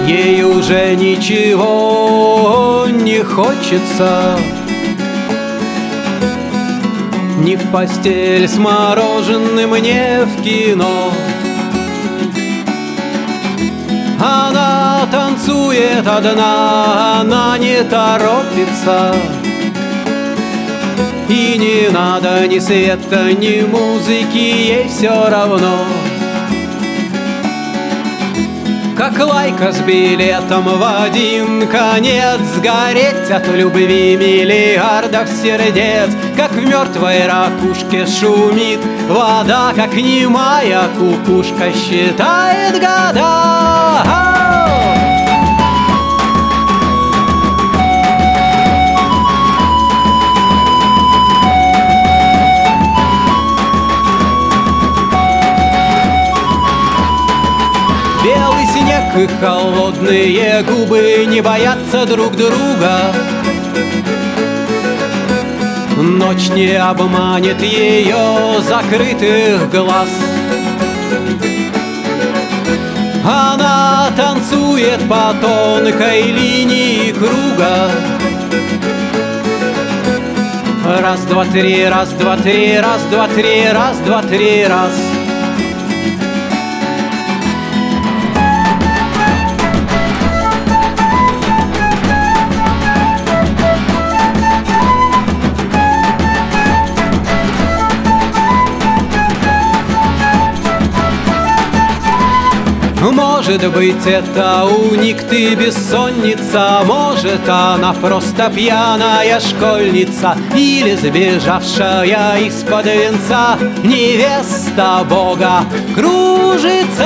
ей уже ничего не хочется. Ни в постель с мороженым, ни в кино. Она танцует одна, она не торопится. И не надо ни света, ни музыки, ей все равно. Как лайка с билетом в один конец, сгореть от любви миллиардов сердец. Как в мертвой ракушке шумит вода, как немая кукушка считает года. Белый снег и холодные губы не боятся друг друга. Ночь не обманет ее закрытых глаз. Она танцует по тонкой линии круга. Раз, два, три, раз, два, три, раз, два, три, раз, два, три, раз. Может быть, это уник, ты бессонница. Может, она просто пьяная школьница или сбежавшая из-под венца невеста Бога кружится.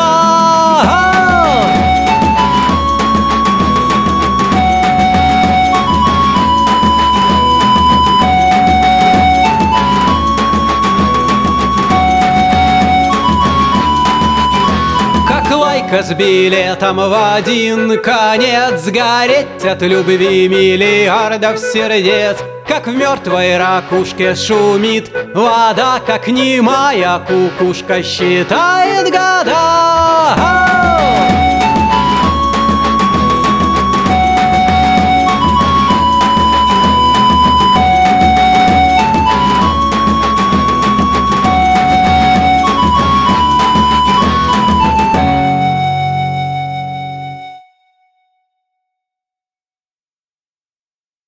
С билетом в один конец, сгореть от любви миллиардов сердец. Как в мертвой ракушке шумит вода, как немая кукушка считает года.